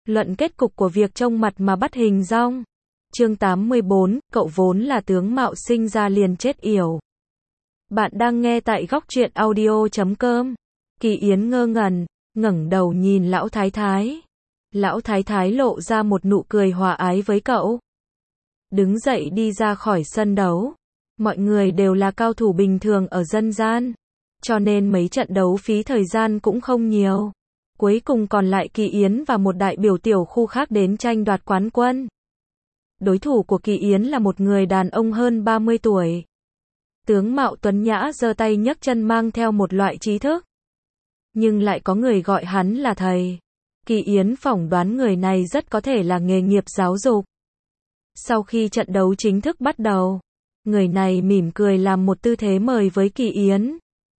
Luận kết cục của việc trông mặt mà bắt hình dong. Chương 84, cậu vốn là tướng mạo sinh ra liền chết yểu. Bạn đang nghe tại góc truyện audio.com. Kỳ Yến ngơ ngẩn, ngẩng đầu nhìn lão thái thái. Lão thái thái lộ ra một nụ cười hòa ái với cậu. Đứng dậy đi ra khỏi sân đấu. Mọi người đều là cao thủ bình thường ở dân gian, cho nên mấy trận đấu phí thời gian cũng không nhiều. Cuối cùng còn lại Kỳ Yến và một đại biểu tiểu khu khác đến tranh đoạt quán quân. Đối thủ của Kỳ Yến là một người đàn ông hơn 30 tuổi. Tướng mạo tuấn nhã, giơ tay nhấc chân, mang theo một loại trí thức. Nhưng lại có người gọi hắn là thầy. Kỳ Yến phỏng đoán người này rất có thể là nghề nghiệp giáo dục. Sau khi trận đấu chính thức bắt đầu, người này mỉm cười làm một tư thế mời với Kỳ Yến.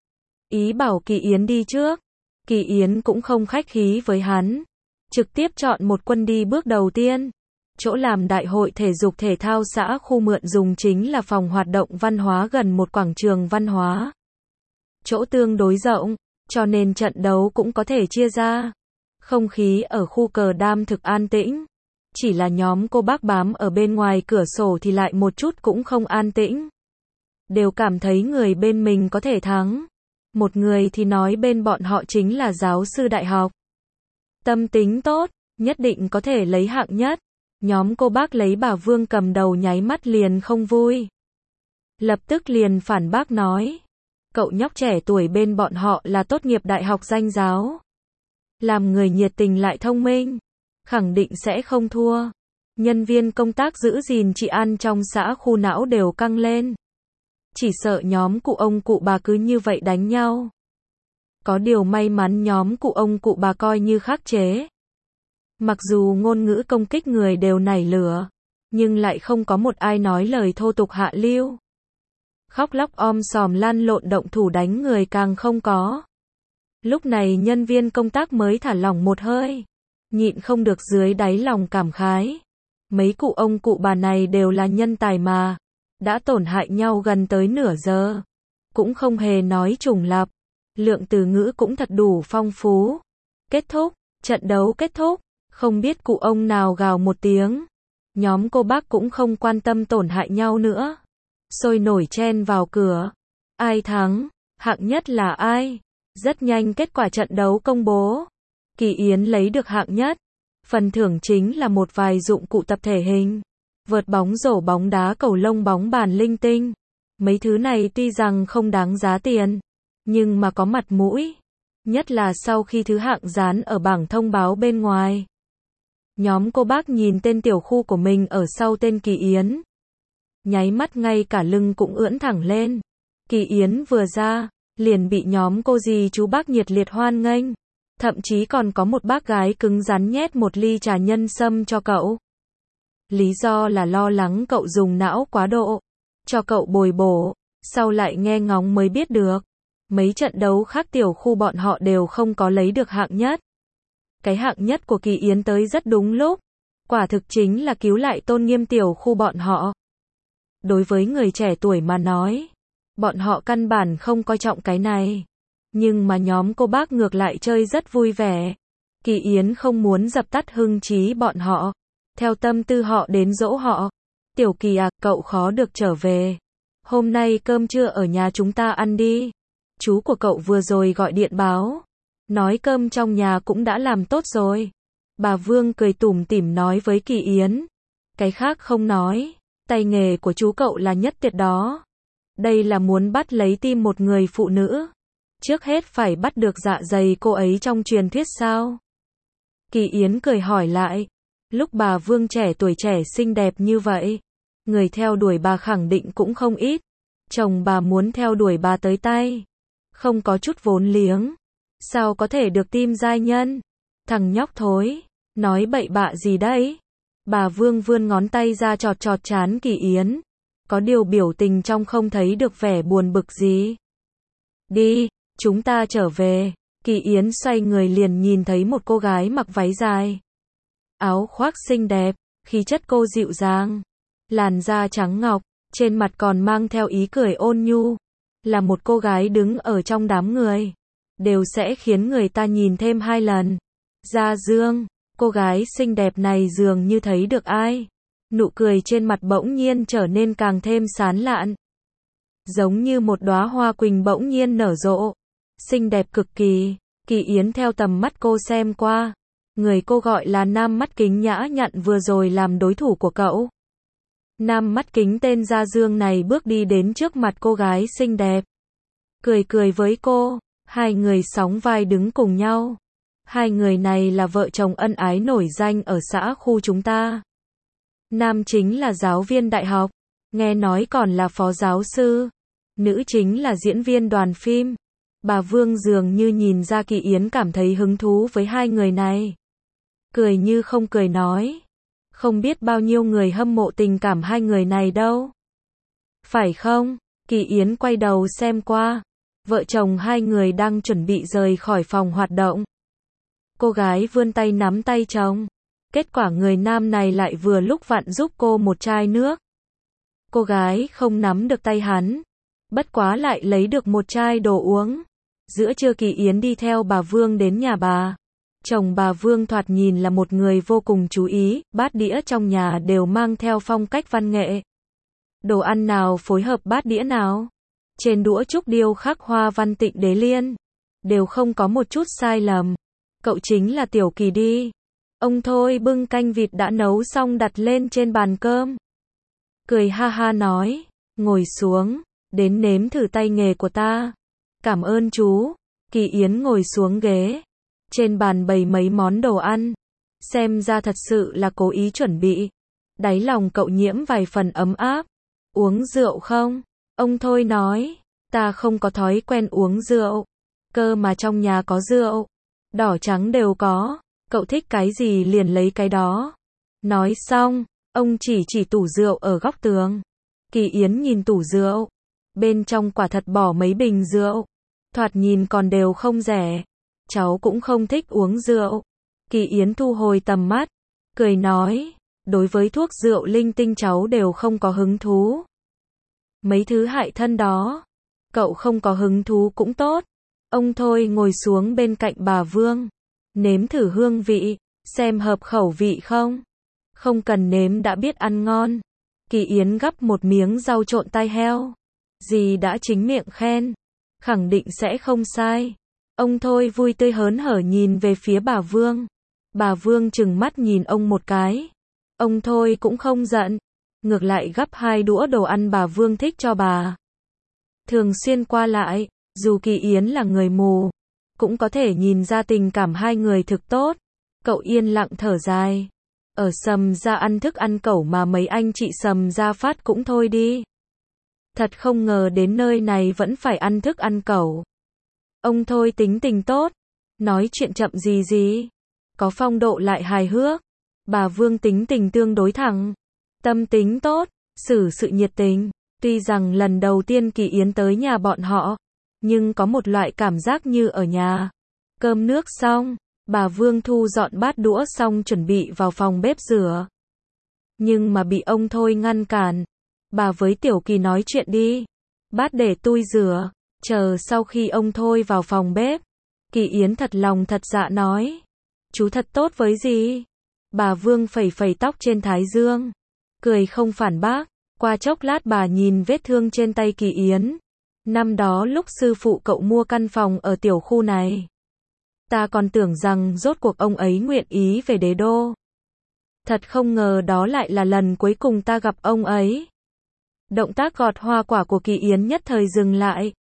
Ý bảo Kỳ Yến đi trước. Kỳ Yến cũng không khách khí với hắn, trực tiếp chọn một quân đi bước đầu tiên. Chỗ làm đại hội thể dục thể thao xã khu mượn dùng chính là phòng hoạt động văn hóa gần một quảng trường văn hóa. Chỗ tương đối rộng, cho nên trận đấu cũng có thể chia ra. Không khí ở khu cờ đam thực an tĩnh. Chỉ là nhóm cô bác bám ở bên ngoài cửa sổ thì lại một chút cũng không an tĩnh. Đều cảm thấy người bên mình có thể thắng. Một người thì nói bên bọn họ chính là giáo sư đại học. Tâm tính tốt, nhất định có thể lấy hạng nhất. Nhóm cô bác lấy bà Vương cầm đầu nháy mắt liền không vui. Lập tức liền phản bác nói. Cậu nhóc trẻ tuổi bên bọn họ là tốt nghiệp đại học danh giáo. Làm người nhiệt tình lại thông minh. Khẳng định sẽ không thua. Nhân viên công tác giữ gìn trị an trong xã khu não đều căng lên. Chỉ sợ nhóm cụ ông cụ bà cứ như vậy đánh nhau. Có điều may mắn nhóm cụ ông cụ bà coi như khắc chế. Mặc dù ngôn ngữ công kích người đều nảy lửa, nhưng lại không có một ai nói lời thô tục hạ lưu. Khóc lóc om sòm lăn lộn động thủ đánh người càng không có. Lúc này nhân viên công tác mới thả lỏng một hơi. Nhịn không được dưới đáy lòng cảm khái. Mấy cụ ông cụ bà này đều là nhân tài mà. Đã tổn hại nhau gần tới nửa giờ. Cũng không hề nói trùng lặp. Lượng từ ngữ cũng thật đủ phong phú. Kết thúc, trận đấu kết thúc. Không biết cụ ông nào gào một tiếng. Nhóm cô bác cũng không quan tâm tổn hại nhau nữa. Sôi nổi chen vào cửa. Ai thắng? Hạng nhất là ai? Rất nhanh kết quả trận đấu công bố. Kỳ Yến lấy được hạng nhất. Phần thưởng chính là một vài dụng cụ tập thể hình. Vợt bóng rổ, bóng đá, cầu lông, bóng bàn linh tinh. Mấy thứ này tuy rằng không đáng giá tiền, nhưng mà có mặt mũi. Nhất là sau khi thứ hạng dán ở bảng thông báo bên ngoài. Nhóm cô bác nhìn tên tiểu khu của mình ở sau tên Kỳ Yến. Nháy mắt ngay cả lưng cũng ưỡn thẳng lên. Kỳ Yến vừa ra, liền bị nhóm cô dì chú bác nhiệt liệt hoan nghênh. Thậm chí còn có một bác gái cứng rắn nhét một ly trà nhân sâm cho cậu. Lý do là lo lắng cậu dùng não quá độ. Cho cậu bồi bổ. Sau lại nghe ngóng mới biết được. Mấy trận đấu khác tiểu khu bọn họ đều không có lấy được hạng nhất. Cái hạng nhất của Kỳ Yến tới rất đúng lúc. Quả thực chính là cứu lại tôn nghiêm tiểu khu bọn họ. Đối với người trẻ tuổi mà nói, bọn họ căn bản không coi trọng cái này. Nhưng mà nhóm cô bác ngược lại chơi rất vui vẻ. Kỳ Yến không muốn dập tắt hưng trí bọn họ. Theo tâm tư họ đến dỗ họ. Tiểu Kỳ à, cậu khó được trở về. Hôm nay cơm trưa ở nhà chúng ta ăn đi. Chú của cậu vừa rồi gọi điện báo. Nói cơm trong nhà cũng đã làm tốt rồi. Bà Vương cười tủm tỉm nói với Kỳ Yến. Cái khác không nói. Tay nghề của chú cậu là nhất tuyệt đó. Đây là muốn bắt lấy tim một người phụ nữ. Trước hết phải bắt được dạ dày cô ấy trong truyền thuyết sao? Kỳ Yến cười hỏi lại. Lúc bà Vương trẻ tuổi trẻ xinh đẹp như vậy, người theo đuổi bà khẳng định cũng không ít. Chồng bà muốn theo đuổi bà tới tay. Không có chút vốn liếng. Sao có thể được tim giai nhân? Thằng nhóc thối. Nói bậy bạ gì đấy? Bà Vương vươn ngón tay ra chọt chọt trán Kỳ Yến. Có điều biểu tình trong không thấy được vẻ buồn bực gì. Đi, chúng ta trở về. Kỳ Yến xoay người liền nhìn thấy một cô gái mặc váy dài. Áo khoác xinh đẹp, khí chất cô dịu dàng. Làn da trắng ngọc, trên mặt còn mang theo ý cười ôn nhu. Là một cô gái đứng ở trong đám người. Đều sẽ khiến người ta nhìn thêm hai lần. Gia Dương, Cô gái xinh đẹp này dường như thấy được ai. Nụ cười trên mặt bỗng nhiên trở nên càng thêm sán lạn. Giống như một đóa hoa quỳnh bỗng nhiên nở rộ. Xinh đẹp cực kỳ. Kỳ Yến theo tầm mắt cô xem qua. Người cô gọi là nam mắt kính nhã nhặn vừa rồi làm đối thủ của cậu. Nam mắt kính tên Gia Dương này bước đi đến trước mặt cô gái xinh đẹp. Cười cười với cô. Hai người sóng vai đứng cùng nhau. Hai người này là vợ chồng ân ái nổi danh ở xã khu chúng ta. Nam chính là giáo viên đại học. Nghe nói còn là phó giáo sư. Nữ chính là diễn viên đoàn phim. Bà Vương dường như nhìn ra Kỳ Yến cảm thấy hứng thú với hai người này. Cười như không cười nói. Không biết bao nhiêu người hâm mộ tình cảm hai người này đâu. Phải không? Kỳ Yến quay đầu xem qua. Vợ chồng hai người đang chuẩn bị rời khỏi phòng hoạt động. Cô gái vươn tay nắm tay chồng. Kết quả người nam này lại vừa lúc vặn giúp cô một chai nước. Cô gái không nắm được tay hắn. Bất quá lại lấy được một chai đồ uống. Giữa trưa Kỳ Yến đi theo bà Vương đến nhà bà. Chồng bà Vương thoạt nhìn là một người vô cùng chú ý, bát đĩa trong nhà đều mang theo phong cách văn nghệ. Đồ ăn nào phối hợp bát đĩa nào. Trên đũa trúc điêu khắc hoa văn Tịnh Đế Liên. Đều không có một chút sai lầm. Cậu chính là Tiểu Kỳ đi. Ông Thôi bưng canh vịt đã nấu xong đặt lên trên bàn cơm. Cười ha ha nói, ngồi xuống, đến nếm thử tay nghề của ta. Cảm ơn chú. Kỳ Yến ngồi xuống ghế. Trên bàn bày mấy món đồ ăn. Xem ra thật sự là cố ý chuẩn bị. Đáy lòng cậu nhiễm vài phần ấm áp. Uống rượu không? Ông Thôi nói, ta không có thói quen uống rượu. Cơ mà trong nhà có rượu. Đỏ trắng đều có. Cậu thích cái gì liền lấy cái đó. Nói xong, ông chỉ tủ rượu ở góc tường. Kỳ Yến nhìn tủ rượu. Bên trong quả thật bỏ mấy bình rượu. Thoạt nhìn còn đều không rẻ. Cháu cũng không thích uống rượu. Kỳ Yến thu hồi tầm mắt. Cười nói, đối với thuốc rượu linh tinh cháu đều không có hứng thú. Mấy thứ hại thân đó. Cậu không có hứng thú cũng tốt. Ông Thôi ngồi xuống bên cạnh bà Vương. Nếm thử hương vị, xem hợp khẩu vị không. Không cần nếm đã biết ăn ngon. Kỳ Yến gắp một miếng rau trộn tai heo. Dì đã chính miệng khen. Khẳng định sẽ không sai. Ông Thôi vui tươi hớn hở nhìn về phía bà Vương. Bà Vương trừng mắt nhìn ông một cái. Ông Thôi cũng không giận. Ngược lại gắp hai đũa đồ ăn bà Vương thích cho bà. Thường xuyên qua lại, dù Kỳ Yến là người mù, cũng có thể nhìn ra tình cảm hai người thực tốt. Cậu yên lặng thở dài. Ở Sầm Gia ăn thức ăn cẩu mà mấy anh chị Sầm Gia phát cũng thôi đi. Thật không ngờ đến nơi này vẫn phải ăn thức ăn cẩu. Ông Thôi tính tình tốt. Nói chuyện chậm gì. Có phong độ lại hài hước. Bà Vương tính tình tương đối thẳng. Tâm tính tốt. Xử sự nhiệt tình. Tuy rằng lần đầu tiên Kỳ Yến tới nhà bọn họ. Nhưng có một loại cảm giác như ở nhà. Cơm nước xong. Bà Vương thu dọn bát đũa xong chuẩn bị vào phòng bếp rửa. Nhưng mà bị ông Thôi ngăn cản. Bà với Tiểu Kỳ nói chuyện đi. Bát để tui rửa. Chờ sau khi ông Thôi vào phòng bếp. Kỳ Yến thật lòng thật dạ nói. Chú thật tốt với gì? Bà Vương phẩy phẩy tóc trên thái dương. Cười không phản bác. Qua chốc lát bà nhìn vết thương trên tay Kỳ Yến. Năm đó lúc sư phụ cậu mua căn phòng ở tiểu khu này. Ta còn tưởng rằng rốt cuộc ông ấy nguyện ý về đế đô. Thật không ngờ đó lại là lần cuối cùng ta gặp ông ấy. Động tác gọt hoa quả của Kỳ Yến nhất thời dừng lại.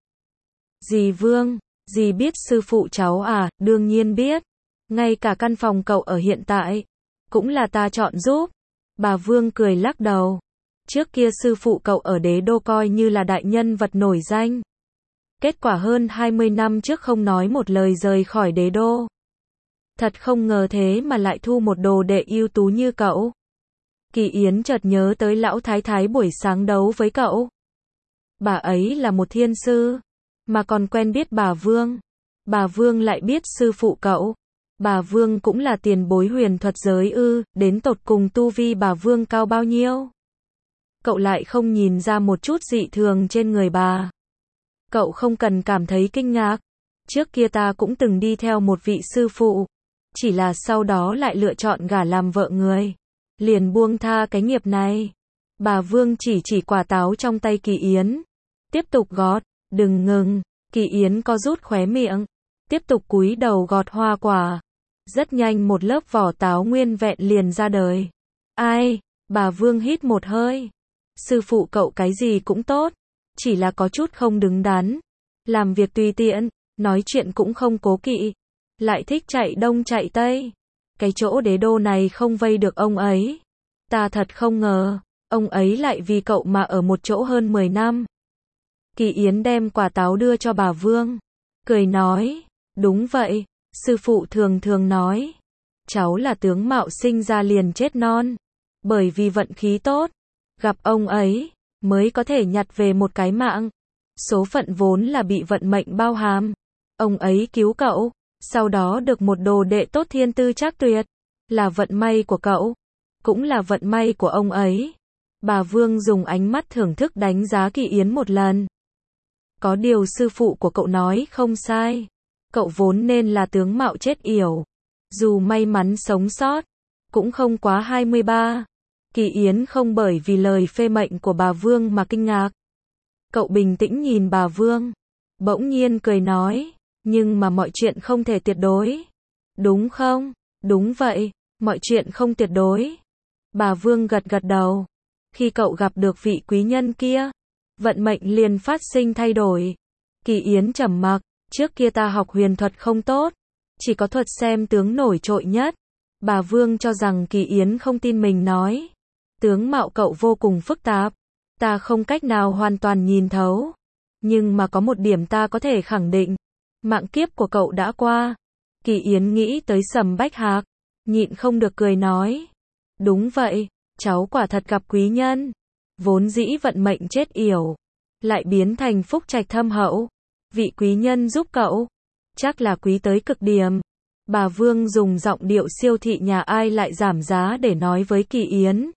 Dì Vương, dì biết sư phụ cháu à? Đương nhiên biết. Ngay cả căn phòng cậu ở hiện tại, cũng là ta chọn giúp. Bà Vương cười lắc đầu. Trước kia sư phụ cậu ở đế đô coi như là đại nhân vật nổi danh. Kết quả hơn 20 năm trước không nói một lời rời khỏi đế đô. Thật không ngờ thế mà lại thu một đồ đệ ưu tú như cậu. Kỳ Yến chợt nhớ tới lão thái thái buổi sáng đấu với cậu. Bà ấy là một thiên sư, mà còn quen biết bà Vương. Bà Vương lại biết sư phụ cậu. Bà Vương cũng là tiền bối huyền thuật giới ư, đến tột cùng tu vi bà Vương cao bao nhiêu? Cậu lại không nhìn ra một chút dị thường trên người bà. Cậu không cần cảm thấy kinh ngạc. Trước kia ta cũng từng đi theo một vị sư phụ. chỉ là sau đó lại lựa chọn gả làm vợ người. Liền buông tha cái nghiệp này. Bà Vương chỉ quả táo trong tay Kỳ Yến. Tiếp tục gọt, đừng ngừng. Kỳ Yến co rút khóe miệng. Tiếp tục cúi đầu gọt hoa quả. Rất nhanh một lớp vỏ táo nguyên vẹn liền ra đời. Ai, bà Vương hít một hơi. Sư phụ cậu cái gì cũng tốt. Chỉ là có chút không đứng đắn. Làm việc tùy tiện, nói chuyện cũng không cố kỵ. Lại thích chạy đông chạy tây. Cái chỗ đế đô này không vây được ông ấy. Ta thật không ngờ, ông ấy lại vì cậu mà ở một chỗ hơn 10 năm. Kỳ Yến đem quả táo đưa cho bà Vương. Cười nói, đúng vậy, sư phụ thường thường nói. Cháu là tướng mạo sinh ra liền chết non. Bởi vì vận khí tốt, gặp ông ấy, mới có thể nhặt về một cái mạng. Số phận vốn là bị vận mệnh bao hàm. Ông ấy cứu cậu, sau đó được một đồ đệ tốt thiên tư trác tuyệt. Là vận may của cậu, cũng là vận may của ông ấy. Bà Vương dùng ánh mắt thưởng thức đánh giá Kỳ Yến một lần. Có điều sư phụ của cậu nói không sai. Cậu vốn nên là tướng mạo chết yểu. Dù may mắn sống sót, cũng không quá 23. Kỳ Yến không bởi vì lời phê mệnh của bà Vương mà kinh ngạc. Cậu bình tĩnh nhìn bà Vương. Bỗng nhiên cười nói, nhưng mà mọi chuyện không thể tuyệt đối. Đúng không? Đúng vậy, mọi chuyện không tuyệt đối. Bà Vương gật gật đầu. Khi cậu gặp được vị quý nhân kia, vận mệnh liền phát sinh thay đổi. Kỳ Yến trầm mặc, trước kia ta học huyền thuật không tốt, chỉ có thuật xem tướng nổi trội nhất. Bà Vương cho rằng Kỳ Yến không tin mình nói. Tướng mạo cậu vô cùng phức tạp, ta không cách nào hoàn toàn nhìn thấu. Nhưng mà có một điểm ta có thể khẳng định, mạng kiếp của cậu đã qua. Kỳ Yến nghĩ tới Sầm Bách Hạc, nhịn không được cười nói. Đúng vậy, cháu quả thật gặp quý nhân. Vốn dĩ vận mệnh chết yểu, lại biến thành phúc trạch thâm hậu. Vị quý nhân giúp cậu, chắc là quý tới cực điểm. Bà Vương dùng giọng điệu siêu thị nhà ai lại giảm giá để nói với Kỳ Yến.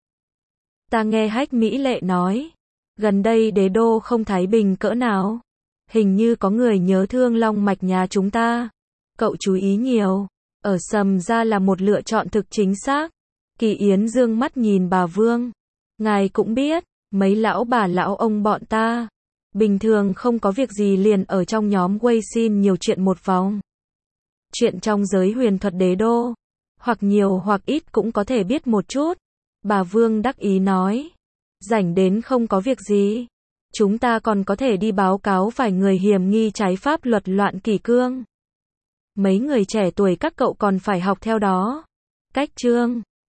Ta nghe Hách Mỹ Lệ nói, gần đây đế đô không thái bình cỡ nào. Hình như có người nhớ thương long mạch nhà chúng ta. Cậu chú ý nhiều, ở Sầm gia là một lựa chọn thực chính xác. Kỳ Yến dương mắt nhìn bà Vương. Ngài cũng biết, mấy lão bà lão ông bọn ta, bình thường không có việc gì liền ở trong nhóm Weixin nhiều chuyện một vòng. Chuyện trong giới huyền thuật đế đô, hoặc nhiều hoặc ít cũng có thể biết một chút. Bà Vương đắc ý nói, rảnh đến không có việc gì, chúng ta còn có thể đi báo cáo vài người hiểm nghi trái pháp luật loạn kỷ cương. Mấy người trẻ tuổi các cậu còn phải học theo đó. Cách chương